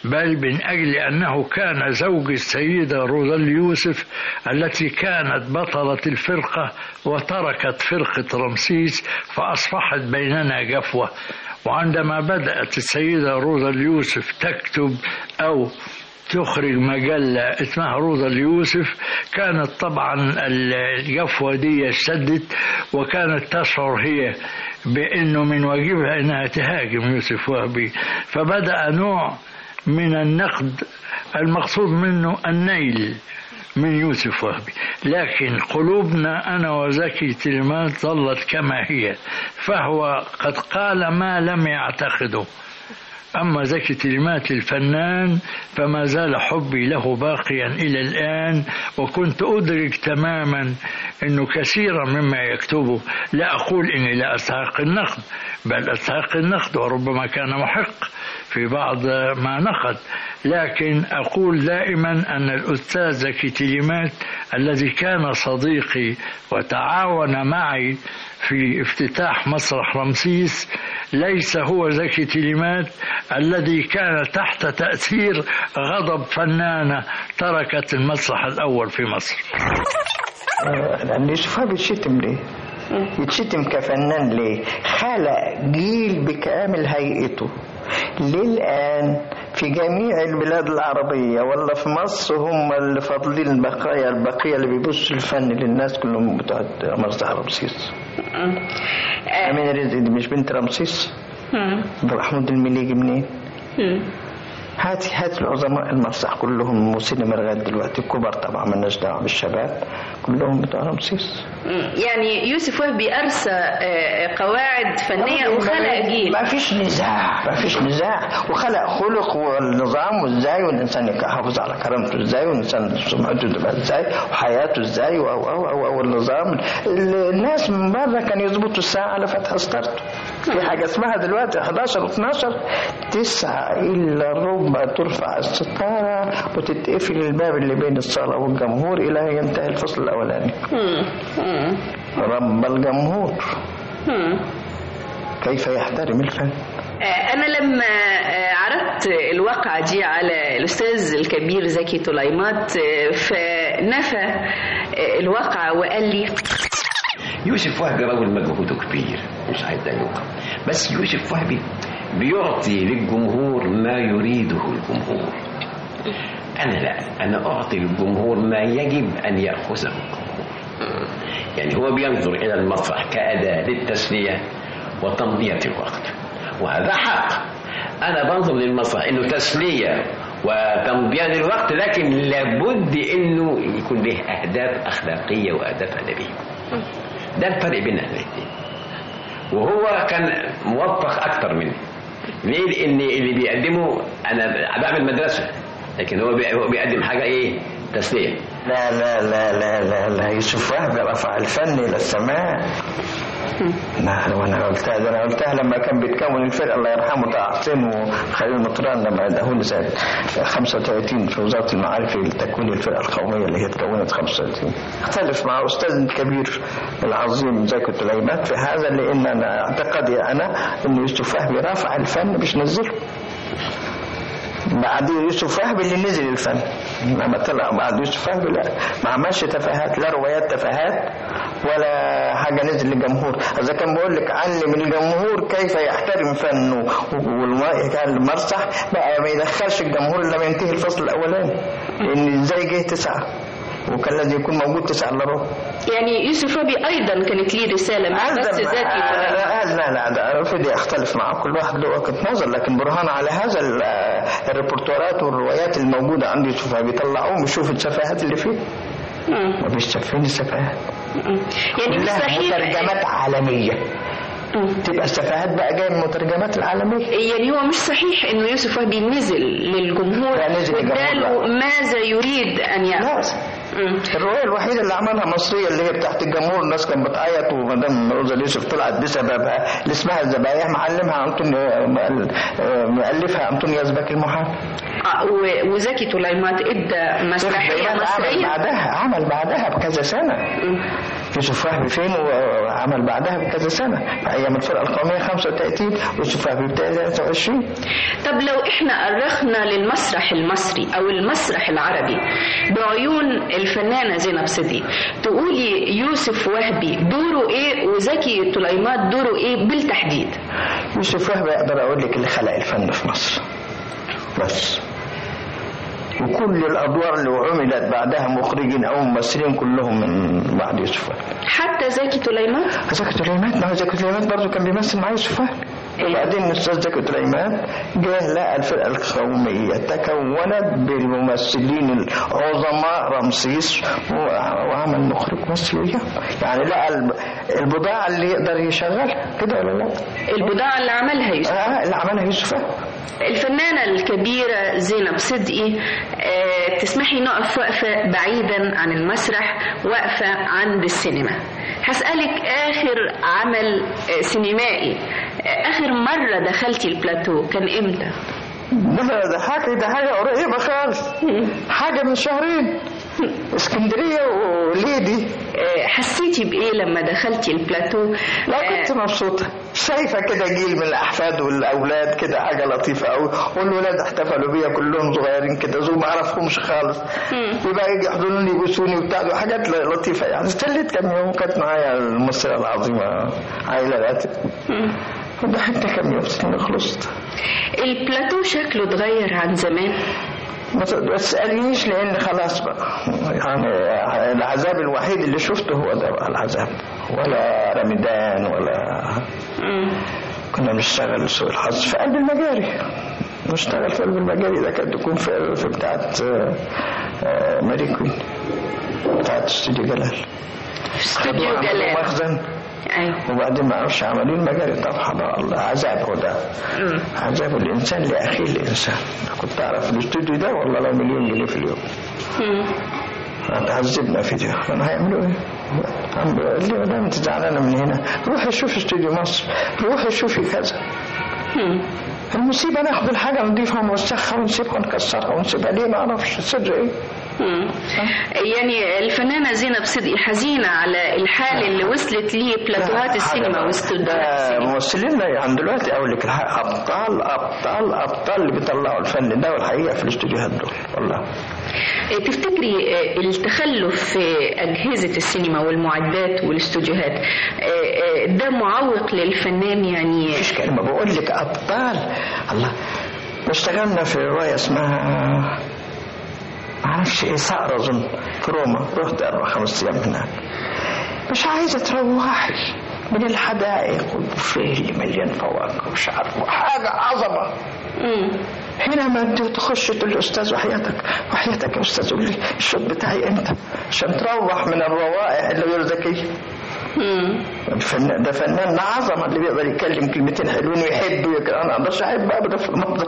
بل من أجل أنه كان زوج السيدة روزال يوسف التي كانت بطلة الفرقة وتركت فرقة رمسيس، فأصبحت بيننا جفوة. وعندما بدأت السيدة روزال يوسف تكتب أو تخرج مجلة اسمها روزال يوسف، كانت طبعا الجفوة دي اشتدت، وكانت تشعر هي بأنه من واجبها أنها تهاجم يوسف وهبي، فبدأ نوع من النقد المقصود منه النيل من يوسف وهبي. لكن قلوبنا أنا وزكي تلمات ظلت كما هي، فهو قد قال ما لم يعتقده. أما زكي تلمات الفنان فما زال حبي له باقيا إلى الآن، وكنت أدرك تماما أنه كثيرا مما يكتبه لا أقول إني لا أستحق النقد، بل أستحق النقد وربما كان محق في بعض ما نقد، لكن أقول دائما أن الأستاذ زكي تلمات الذي كان صديقي وتعاون معي في افتتاح مسرح رمسيس ليس هو زكي تلمات الذي كان تحت تأثير غضب فنانة تركت المسرح الأول في مصر. لأن يوسف وهبي يتشتم ليه؟ يتشتم كفنان ليه؟ خلق جيل بكامل هيئته. للآن في جميع البلاد العربية ولا في مصر هم اللي فاضلين البقايا البقية اللي بيبصوا الفن للناس كلهم بتوع مسرح رمسيس. أمين رزق دي مش بنت رمسيس؟ محمود المليجي منين؟ هات هات العظماء المسرح كلهم وسينما لغايه دلوقتي الكبار طبعا مالناش دعوه بالشباب كلهم بتوع رمسيس. يعني يوسف وهبي ارسى قواعد فنيه وخلق جيل. ما فيش نزاع ما فيش نزاع وخلق خلق والنظام وازاي والانسان يحافظ على كرامته ازاي والانسان سمعته تبقى ازاي وحياته ازاي او او او والنظام. الناس من بره كانوا يظبطوا الساعه على فتح ستارته. في حاجه اسمها دلوقتي احداشر واثناشر تسعة الا ربع ترفع الستاره وتتقفل الباب اللي بين الصاله والجمهور الى ان ينتهي الفصل الاولاني. رب الجمهور كيف يحترم الفن. أنا لما عرضت الواقعة دي على الأستاذ الكبير زكي طليمات فنفى الواقعة وقال لي يوسف وهبي رجل مجهوده كبير مش عايز يوقع، بس يوسف وهبي بيعطي للجمهور ما يريده الجمهور. أنا لا، أنا أعطي للجمهور ما يجب أن يأخذه الجمهور. يعني هو بينظر إلى المسرح كأداة للتسلية وتمضية الوقت، وهذا حق. أنا بنظر للمسرح إنه تسلية وتمضية للوقت، لكن لابد إنه يكون له أهداف أخلاقية وأهداف أدبية. ده الفرق بين الاثنين، وهو كان موفق أكتر مني. ليه؟ لأن اللي بيقدمه أنا بعمل مدرسة، لكن هو بيقدم حاجة إيه؟ تسلية. لا لا لا لا لا لا يوسف وهبي رفع الفن إلى السماء. نعم وانا قلتها ده انا قلتها لما كان بيتكون الفرقه الله يرحمه طه حسين وخليل مطران لما اداهولي سنه خمسة وثلاثين في وزاره المعارف لتكوين الفرقه القوميه اللي هي اتكونت خمسة وثلاثين. اختلف مع استاذ الكبير العظيم زكي طليمات في هذا، لان انا اعتقادي انا ان يوسف وهبي رفع الفن مش نزله. بعد يوسف وهبي اللي نزل الفن، لما طلع بعد يوسف وهبي لا ما عملش تفاهات، لا روايات تفاهات ولا حاجه نزل للجمهور. اذا كان بقول لك علم الجمهور كيف يحترم فنه والمسرح بقى ما يدخلش الجمهور الا ما ينتهي الفصل الاولاني، لان ازاي جه تسعه وكان لازم يكون موجود تسعه الا ربع. يعني يوسف وهبي ايضا كانت ليه رساله مش بس زكي. لا لا لا ده رفضي اختلف معه، كل واحد له وجهه نظر، لكن برهان على هذا الريبورتورات والروايات الموجوده عند يوسف وهبي طلعوهم وشوفوا السفاهات اللي فيه. ما فيش فين السفاهات. يعني مستحيل مترجمات عالميه. تبقى السفاهات بقى جايه من المترجمات العالميه. يعني هو مش صحيح انه يوسف وهبي نزل للجمهور واداله ماذا يريد ان يعمل. الروايه الوحيده اللي عملها مصريه اللي هي بتاعت الجمهور، الناس كانت بتعيط ومدام روزا يوسف طلعت بسببها اللي اسمها الذبايح، معلمها انطوني مؤلفها انطوني يزبك المحامي. اه وزكي طليمات ادى مسرحيه مصريه عمل بعدها عمل بعدها بكذا سنه يوسف وهبي فين وعمل بعدها بكذا سنة أيام الفرقة القومية خمسة وثلاثين ويوسف وهبي بتاع ثلاثة وعشرين. طب لو احنا أرخنا للمسرح المصري أو المسرح العربي بعيون الفنانة زينب صدقي، تقولي يوسف وهبي دوره ايه وزكي طليمات دوره ايه بالتحديد؟ يوسف وهبي أقدر أقول لك اللي خلق الفن في مصر بس، وكل الأدوار اللي عملت بعدها مخرجين أو ممثلين كلهم من بعد يوسف وهبي. حتى زكي طليمات؟ زكي طليمات ما هو زكي طليمات برضه كان بيمثل مع يوسف وهبي. وبعدين الأستاذ زكي طليمات جه لقى الفرقة القومية تكونت بالممثلين العظماء رمسيس وعمل مخرج مصري وياه، يعني لقى البضاعة اللي يقدر يشغلها كده ولا لا؟ البضاعة اللي عملها يوسف آه اللي عملها يوسف وهبي. الفنانة الكبيرة زينب صدقي، أه تسمحي نقف وقفة بعيدا عن المسرح، وقفة عند السينما. هسألك آخر عمل سينمائي، آخر مرة دخلتي البلاتو كان إمتى؟ ده ده حاجة ده حاجة قريبة خالص، حاجة من شهرين، اسكندرية وليدي. حسيتي بإيه لما دخلتي البلاتو؟ لا كنت مبسوطة، شايفة كده جيل من الأحفاد والأولاد كده، حاجة لطيفة أوي، والولاد احتفلوا بيا كلهم صغيرين كده زو ما أعرفهمش خالص، يبقى يجي يحضنوني يبوسوني وبتاع، حاجات لطيفة يعني. استلت كم يوم كانت معايا الممثلة العظيمة عايلة راتب، وضحكت كم يوم خلصت. البلاتو شكله اتغير عن زمان؟ ما تسألنيش لأن خلاص بقى، يعني العذاب الوحيد اللي شفته هو ده بقى العذاب، ولا رمضان ولا مم. كنا بنشتغل سوء الحظ في قلب المجاري، نشتغل في قلب المجاري ده كانت تكون في, في بتاعة ماري كوين، بتاعة استوديو جلال، استوديو جلال مخزن. أيوة. وبعدين ما عرفش عملين مجاري طبعا الله عذاب، هو ده مم. عذاب الإنسان لأخيه الإنسان. كنت أعرف الاستوديو ده والله لو مليون جنيه في اليوم هتعذبنا في ده، أنا هيعملوا إيه؟ قال لي مدام أنت زعلانة من هنا روحي شوفي استوديو مصر، روحي شوفي كذا. مم. المصيبة ناخد الحاجة نضيفها ونوسخها ونسيبها ونكسرها ونسيبها، ليه ما أعرفش السر إيه؟ مم. يعني الفنانة زينب صدقي حزينة على الحال اللي وصلت ليه بلاتوهات السينما واستوديوهات السينما. ممثلينا يعني دلوقتي أقول لك أبطال أبطال أبطال اللي بيطلعوا الفن ده والحقيقة في الاستوديوهات دول والله. تفتكري التخلف في أجهزة السينما والمعدات والاستوديوهات ده معوق للفنان؟ يعني مفيش كلمة، بقول لك أبطال الله. اشتغلنا في رواية اسمها معرفش ايه صقر اظن في روما، رحت اربع خمس ايام هناك، مش عايزه تروحي من الحدائق والبوفيه اللي مليان فواكه ومش عارفه حاجه عظمه. امم هنا ما تخش تقول الاستاذ وحياتك وحياتك يا استاذ قول لي الشوط بتاعي امتى عشان تروح من الروائع اللي غير ذكيه. امم الفنان ده فنان عظمه اللي بيقدر يتكلم كلمتين حلوين ويحب ويكره. انا ما اقدرش احب ابدا في المنظر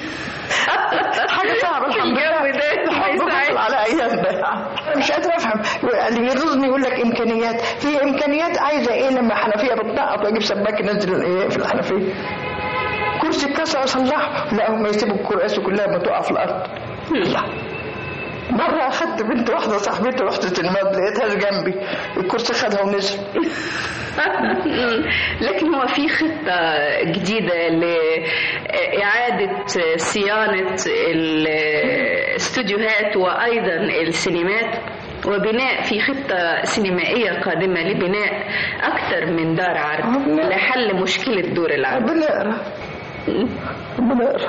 حاجه صعبه الحمد لله على ايام ده. مش قادر افهم اللي بيرزني يقول لك امكانيات، في امكانيات عايزه ايه لما حنفيه بتنقط واجيب سباك ينزل ايه في الحنفيه، كرسي اتكسر اصلحه، لا هم يسيبوا الكراسي كلها ما تقع في الارض. لا مرة أخدت بنت واحدة صاحبتي رحت السينما لقيتها جنبي الكرسي خدها ونزل. لكن هو في خطة جديدة لإعادة صيانة الاستوديوهات وأيضا السينمات، وبناء في خطة سينمائية قادمة لبناء أكثر من دار عرض لحل مشكلة دور العرض. بنقرأ بنقرأ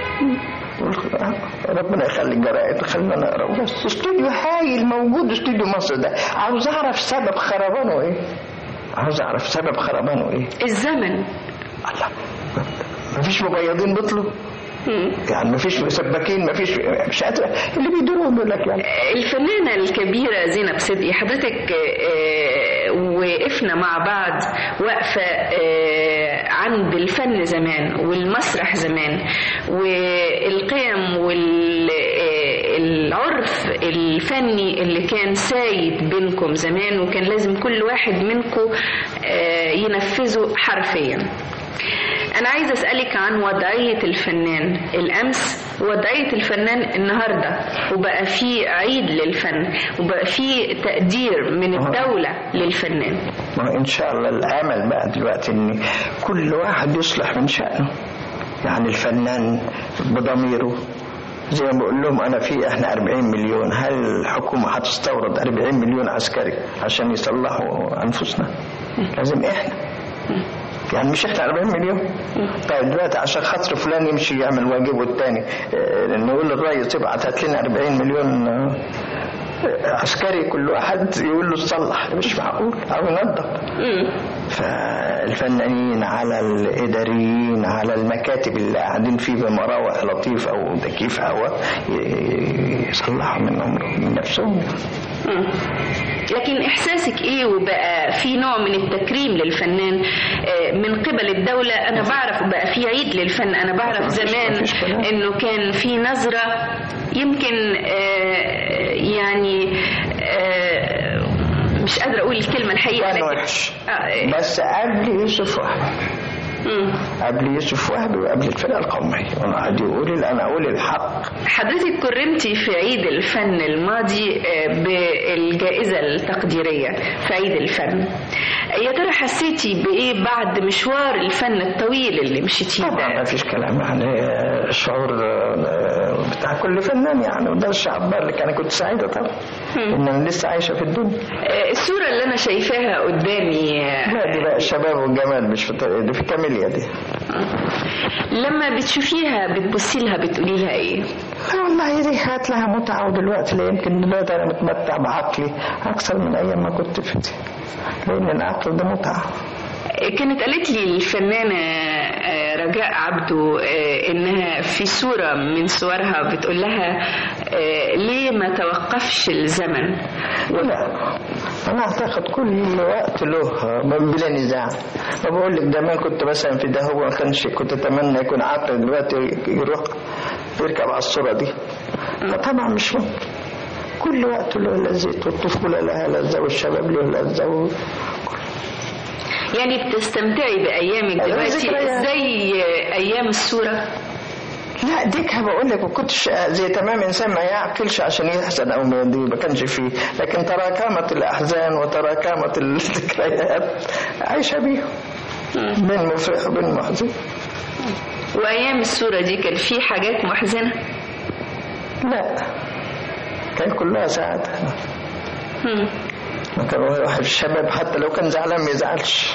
ربنا يخلي الجرائد خلينا نقرا بس. استوديو هايل موجود استوديو مصر ده، عاوز اعرف سبب خربانه ايه، عاوز اعرف سبب خربانه ايه. الزمن الله، مفيش مبيضين بيطلوا يعني، مفيش سباكين، مفيش مش قادر اللي بيدوروا يقول لك يعني. الفنانه الكبيره زينب صدقي حضرتك وقفنا مع بعض وقفه عند الفن زمان والمسرح زمان والقيم والعرف الفني اللي كان سايد بينكم زمان، وكان لازم كل واحد منكم ينفذه حرفيا. أنا عايزة أسألك عن وضعية الفنان الأمس وضعية الفنان النهاردة وبقى في عيد للفن وبقى في تقدير من الدولة للفنان. ما إن شاء الله الأمل بقى دلوقتي إن كل واحد يصلح من شأنه، يعني الفنان بضميره زي ما بقول لهم أنا في إحنا أربعين مليون، هل الحكومة هتستورد أربعين مليون عسكري عشان يصلحوا أنفسنا؟ لازم إحنا، يعني مش إحنا أربعين مليون. طيب دلوقتي عشان خاطر فلان يمشي يعمل واجبه التاني نقول للرئيس ابعت هات لنا أربعين مليون عسكري كل واحد يقول له تصلح، مش معقول، أو ينظف. فالفنانين على الإداريين على المكاتب اللي قاعدين فيه بمراوح لطيف أو تكييف هواء يصلحوا منهم من نفسهم. لكن إحساسك إيه وبقى في نوع من التكريم للفنان من قبل الدولة؟ أنا بعرف بقى في عيد للفن، أنا بعرف زمان إنه كان في نظرة يمكن يعني مش قادرة أقول الكلمة الحقيقة كان وحش آه بس قبل يوسف وهبي قبل يوسف وهبي وقبل الفرقة القومية، وأنا قاعد يقول أنا أقول الحق. حضرتك كرمتي في عيد الفن الماضي بالجائزة التقديرية في عيد الفن، يا ترى حسيتي بإيه بعد مشوار الفن الطويل اللي مشيتيه؟ طبعا ما فيش كلام، يعني الشعور بتاع كل فنان يعني، وده الشعب اللي كان كنت سعيدة طبعا إن أنا لسه عايشة في الدنيا. الصورة اللي أنا شايفاها قدامي لا دي بقى الشباب والجمال، مش في دي في كاميليا دي. لما بتشوفيها بتبصي لها بتقولي لها إيه؟ لا والله دي كانت لها متعة، ودلوقتي لا يمكن دلوقتي أنا متمتع بعقلي أكثر من أيام ما كنت في دي، لأن العقل ده متعة. كانت قالت لي الفنانة رجاء عبده إنها في صورة من صورها بتقول لها ليه ما توقفش الزمن؟ لا أنا أعتقد كل وقت له بلا نزاع. ما بقول لك زمان كنت مثلا في ده هو ما كانش، كنت أتمنى يكون عقل دلوقتي يروح يركب على الصورة دي، فطبعا مش ممكن. كل وقت له لذته، والطفولة لها لذة والشباب له لذة. يعني بتستمتعي بأيامك دلوقتي زي أيام الصورة؟ لا ديك بقول لك ما كنتش زي تمام إنسان ما يعقلش عشان يحزن أو ما يدي، ما كانش فيه، لكن تراكمت الأحزان وتراكمت الذكريات عايشة بيهم بين مفرح وبين محزن. وأيام الصورة دي كان في حاجات محزنة؟ لا كان كلها سعادة. ما كان واحد الشباب حتى لو كان زعلان ما يزعلش.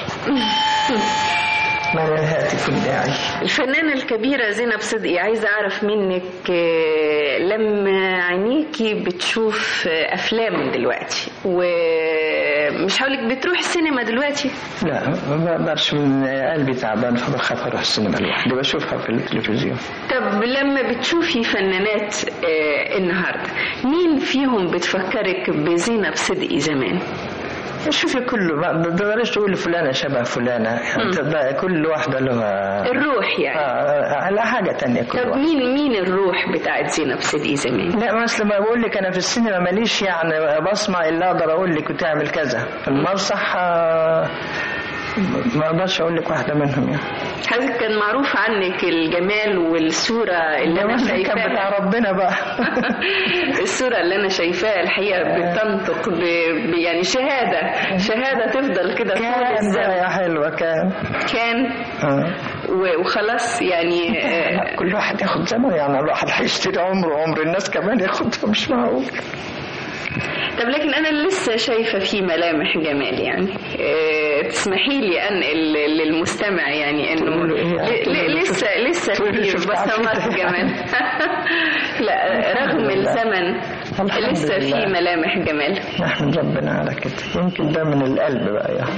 ما الهاتف الداعي. الفنانة الكبيرة زينب صدقي، عايزة أعرف منك لما عينيكي بتشوف أفلام دلوقتي، ومش هقولك بتروح السينما دلوقتي؟ لا ما بقدرش، من قلبي تعبان فبخاف أروح السينما لوحدي، بشوفها في التلفزيون. طب لما بتشوفي فنانات النهاردة مين فيهم بتفكرك بزينب صدقي زمان؟ شوفي كله ما تقدريش تقولي فلانة شبه فلانة، يعني كل واحدة لها الروح يعني آه على حاجة تانية. كل طب مين مين الروح بتاعت زينب صدقي زمان؟ لا مثل ما بقول لك أنا في السينما ماليش يعني بصمة إلا أقدر أقول لك وتعمل كذا، في المسرح آه ما أقدرش أقول لك واحدة منهم يعني. حضرتك كان معروف عنك الجمال والصورة اللي أنا شايفاها كان بتاع ربنا بقى. الصورة اللي أنا شايفاها الحقيقة بتنطق ب... يعني شهادة شهادة تفضل كده طول الزمن. يا حلوة كان كان آه. وخلاص يعني آه. كل واحد ياخد زمن، يعني الواحد هيشتري عمره وعمر الناس كمان ياخدها، مش معقول. طب لكن أنا لسه شايفة في ملامح جمال يعني. اه تسمحي لي أنقل للمستمع يعني إنه لسه لسه في بصمات جمال. لا رغم الزمن لسه في ملامح جمال. نحمد ربنا على كده، يمكن ده من القلب بقى يعني.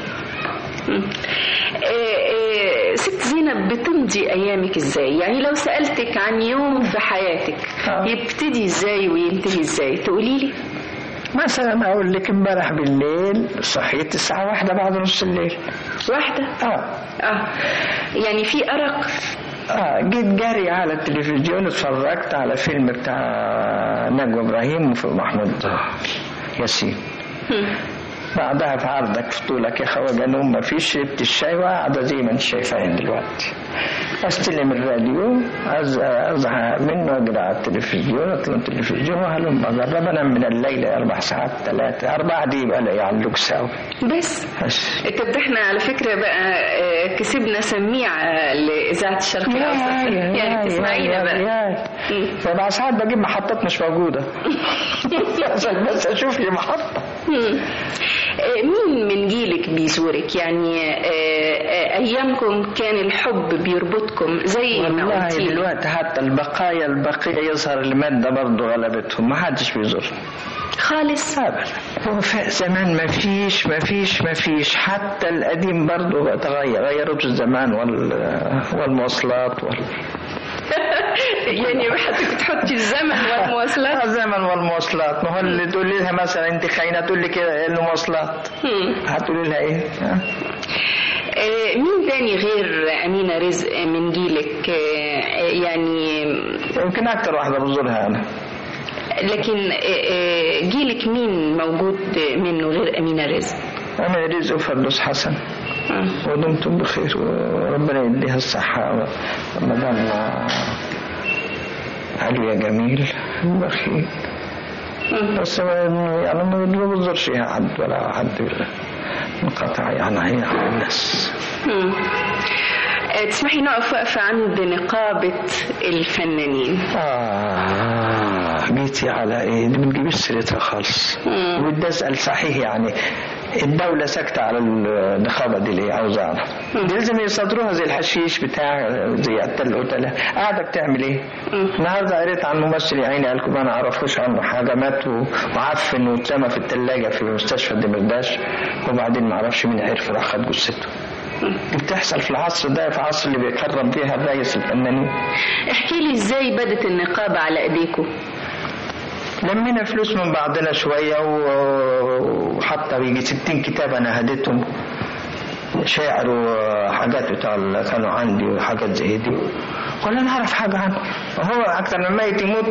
ست زينب بتمضي أيامك إزاي؟ يعني لو سألتك عن يوم في حياتك يبتدي إزاي وينتهي إزاي تقولي لي؟ مثلا اقول لك امبارح بالليل صحيت الساعه واحدة بعد نص الليل. واحدة؟ اه اه يعني في ارق؟ اه جيت جاري على التلفزيون اتفرجت على فيلم بتاع نجوى ابراهيم ومحمود ياسين. بعدها في عرضك في طولك يا خواجه نوم ما فيش، شربت الشاي وقاعدة زي ما انت شايفاين دلوقتي. استلم الراديو ازهق منه اجري على التلفزيون، اطلع التلفزيون وهلم اجرب انام من الليل اربع ساعات ثلاثة أربعة دي يبقى لي على اللوكس أوي. بس طب احنا على فكرة بقى كسبنا سميعة لإذاعة الشرق الأوسط، يعني تسمعينا بقى. فأنا ساعات بجيب محطات مش موجودة عشان بس أشوف لي محطة. مين من جيلك بيزورك؟ يعني أيامكم كان الحب بيربطكم زي ما قلتي. دلوقتي حتى البقايا البقية يظهر المادة برضه غلبتهم، ما حدش بيزور خالص ابدا. هو زمان ما فيش ما فيش ما فيش حتى القديم برضه تغير، غيروا الزمان وال والمواصلات وال يعني حضرتك بتحطي الزمن والمواصلات. الزمن والمواصلات، ما هو اللي تقولي لها مثلا انت خاينه تقول لي كده المواصلات، هتقولي لها ايه؟ مين تاني غير أمينة رزق من جيلك؟ يعني يمكن أكتر واحدة بزورها أنا. لكن جيلك مين موجود منه غير أمينة رزق؟ أمينة رزق وفردوس حسن ودمتم بخير وربنا يديها الصحة. مدام عليا جميل بخير، بس يعني ما بزورش حد ولا حد انقطع يعني هي على الناس. تسمحي نقف وقفة عند نقابة الفنانين. آه جيتي على إيه؟ دي ما تجيبش سيرتها خالص. بدي أسأل صحيح يعني الدولة ساكتة على النقابة دي ليه؟ عاوزة أعرف. لازم يصدروها زي الحشيش بتاع زي التل قتلة، قاعدة بتعمل إيه؟ النهارده قريت عن ممثل يا عيني قالكم ما نعرفوش عنه حاجة، مات وعفن واترمى في الثلاجة في مستشفى الدمرداش، وبعدين ما أعرفش مين عرف راح خد جثته. بتحصل في العصر ده، في عصر اللي بيكرم فيها الرئيس الفنانين. احكي لي ازاي بدت النقابة على ايديكم؟ لمينا فلوس من بعضنا شوية وحتى بيجي ستين كتاب انا هديتهم، شعر وحاجات بتاع كانوا عندي وحاجات زي دي، ولا نعرف حاجة عنه. هو أكتر من ميت يموت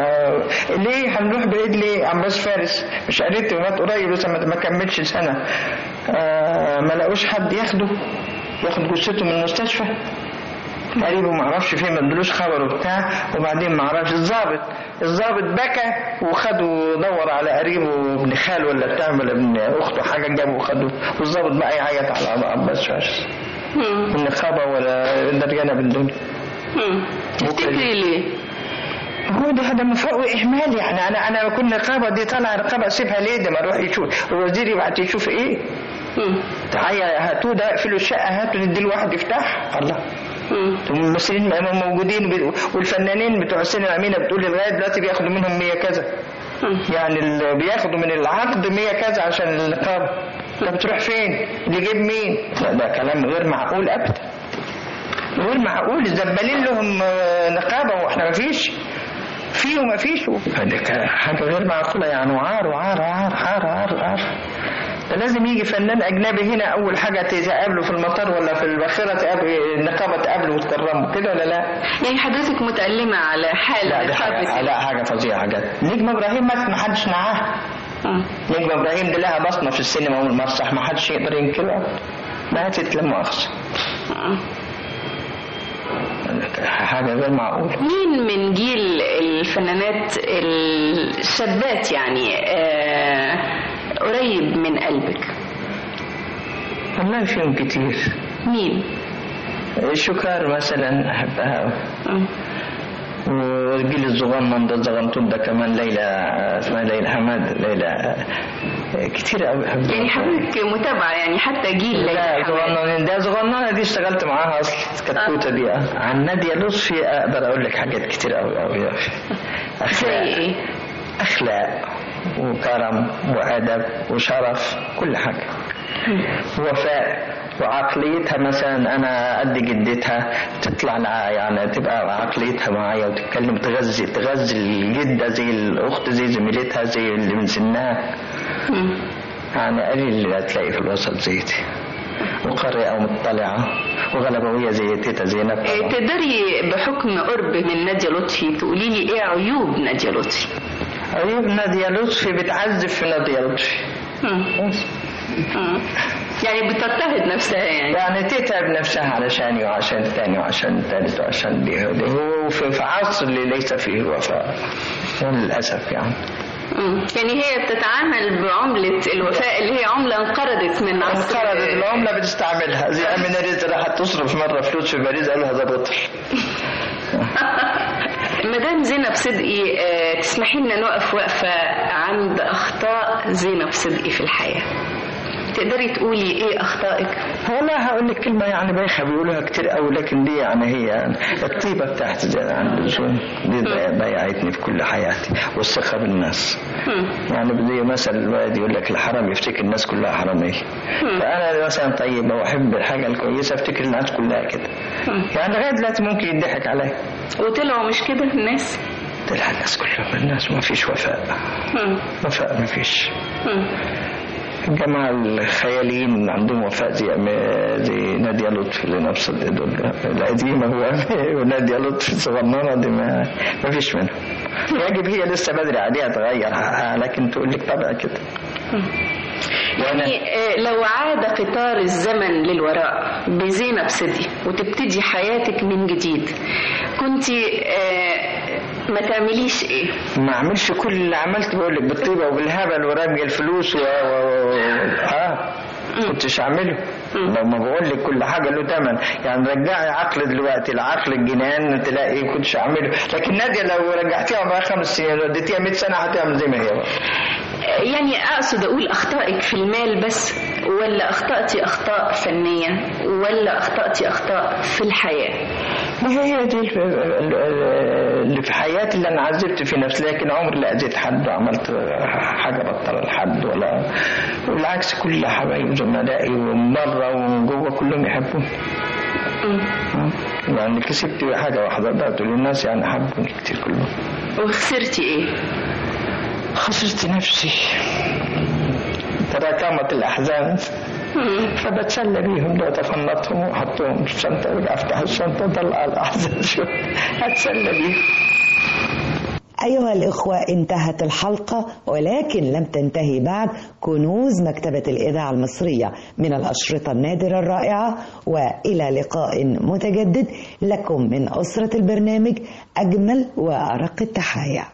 ليه هنروح بعيد ليه؟ عباس فارس مش قريت مات قريب لسه ما كملش سنة، آه ما لقوش حد ياخده ياخد جثته من المستشفى قريبه ما اعرفش فين، ما ادلوش خبر وبتاع، وبعدين ما اعرفش الضابط الضابط بكى وخده دور على قريبه ابن خاله ولا بتاع ولا ابن اخته حاجه جابه وخده، والضابط بقى يعيط على عباس فارس. النقابه ولا الدرجانه بالدنيا. تفتكري ليه؟ هو ده هذا مفاوض اهمال يعني. انا انا كل نقابه دي طالعه نقابه اسيبها ليه؟ ده ما اروح يشوف الوزير يبعت يشوف ايه؟ تعالى هاتوه ده اقفلوا الشقه هاتوا ندي الواحد يفتح. الله الممثلين موجودين والفنانين بتوع السينما امينه بتقول لغايه دلوقتي بياخدوا منهم مية كذا، يعني اللي بياخدوا من العقد مية كذا عشان النقابه. ده بتروح فين؟ اللي يجيب مين؟ لا ده كلام غير معقول ابدا، غير معقول. الزبالين لهم نقابه واحنا ما فيش فيه وما فيش، حاجه غير معقوله يعني. وعار وعار وعار عار عار عار لازم يجي فنان اجنبي هنا اول حاجه تقابله في المطار ولا في الباخره تقابل النقابه تقابله وتكرمه كده ولا لا؟ يعني حضرتك متألمه على حال نقابه؟ لا حاجه فظيعه جدا. نجم ابراهيم مات ما حدش نعاه. نجم ابراهيم دي لها بصمه في السينما والمسرح ما حدش يقدر ينكرها، ماتت لا مؤاخذه. حاجة غير معقول. مين من جيل الفنانات الشابات يعني آه قريب من قلبك؟ والله فيهم كتير. مين؟ شكار مثلا أحبها، والجيل الصغنن ده الزغنطوط ده كمان ليلى اسمها ليلى حماد، ليلى كتير قوي. يعني حضرتك متابعه يعني حتى جيل ليلى لا صغننه ده صغننه دي اشتغلت معاها اصلا كتكوته دي. اه عن ناديه لطفي اقدر اقول لك حاجات كتير قوي قوي. زي ايه؟ اخلاق وكرم وادب وشرف كل حاجه. وفاء وعقليتها مثلا انا قد جدتها تطلع يعني تبقى عقليتها معايا وتتكلم تغذي تغذي الجده زي الاخت زي زميلتها زي اللي من سنها. يعني قليل اللي هتلاقي في الوسط زيتي وقارئة ومطلعة وغلبوية زي تيتا زينب. تقدري بحكم قرب من نادية لطفي تقولي لي ايه عيوب نادية لطفي؟ عيوب نادية لطفي بتعذب في نادية لطفي. يعني بتضطهد نفسها يعني يعني تتعب نفسها علشاني وعشان الثاني وعشان الثالث وعشان دي هو في عصر اللي ليس فيه وفاء للأسف يعني. يعني هي بتتعامل بعملة الوفاء اللي هي عملة انقرضت من عصر. انقرضت العملة بتستعملها زي أمينة رزق راحت تصرف مرة فلوس في باريس قالوا هذا بطل. مدام زينب صدقي تسمحي لنا نقف وقفة عند أخطاء زينب صدقي في الحياة. تقدري تقولي ايه اخطائك؟ والله هقول لك كلمه يعني بايخه بيقولوها كتير قوي لكن دي يعني هي يعني الطيبه بتاعتي زياده عن اللزوم دي ضيعتني في كل حياتي والثقه بالناس. يعني بدي مثل الواحد يقول لك الحرام يفتكر الناس كلها حراميه. فانا مثلا طيبه واحب الحاجه الكويسه افتكر الناس كلها كده. يعني لغايه دلوقتي ممكن يضحك عليا. وطلعوا مش كده الناس؟ طلع الناس كلهم الناس ما فيش وفاء. وفاء ما فيش. الجماعة الخياليين عندهم وفاء زي زي نادية لطفي اللي نفس القديمة هو ونادية لطفي صغننة دي ما ما فيش منها. يجب هي لسه بدري عليها تغير لكن تقول لك طبعا كده. يعني لو عاد قطار الزمن للوراء بزينب صدقي وتبتدي حياتك من جديد كنت ما تعمليش ايه؟ ما اعملش كل اللي عملت بقول لك بالطيبه وبالهبل ورمي الفلوس و... و... اه كنتش اعمله. لما بقول لك كل حاجه له ثمن يعني رجعي عقل دلوقتي العقل الجنان تلاقي كنتش اعمله. لكن ناديه لو رجعتيها بقى خمس سنين وديتيها مية سنه هتعمل زي ما هي بقى. يعني اقصد اقول اخطائك في المال بس ولا اخطاتي اخطاء فنيه ولا اخطاتي اخطاء في الحياه؟ ما هي دي اللي في حياتي اللي انا عذبت في نفسي لكن عمري لا اذيت حد وعملت حاجه بطل لحد ولا بالعكس كل حبايبي وزملائي ومن بره ومن جوه كلهم يحبوني. يعني كسبت حاجه واحده بعته للناس يعني حبوني كتير كلهم. وخسرتي ايه؟ خسرت نفسي تراكمت الأحزان فبتسلى بيهم دلوقتي افنطهم وحطهم في الشنطة وارجع افتح الشنطة طلع الأحزان شو اتسلى بيهم. أيها الإخوة انتهت الحلقة ولكن لم تنتهي بعد. كنوز مكتبة الإذاعة المصرية من الأشرطة النادرة الرائعة. وإلى لقاء متجدد لكم من أسرة البرنامج أجمل وأرق التحايا.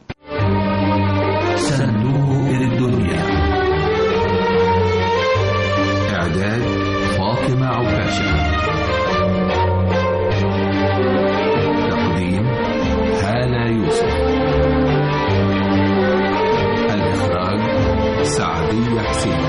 صندوق الدنيا. إعداد فاطمة عكاشة. تقديم هالة يوسف. الإخراج سعدية حسين.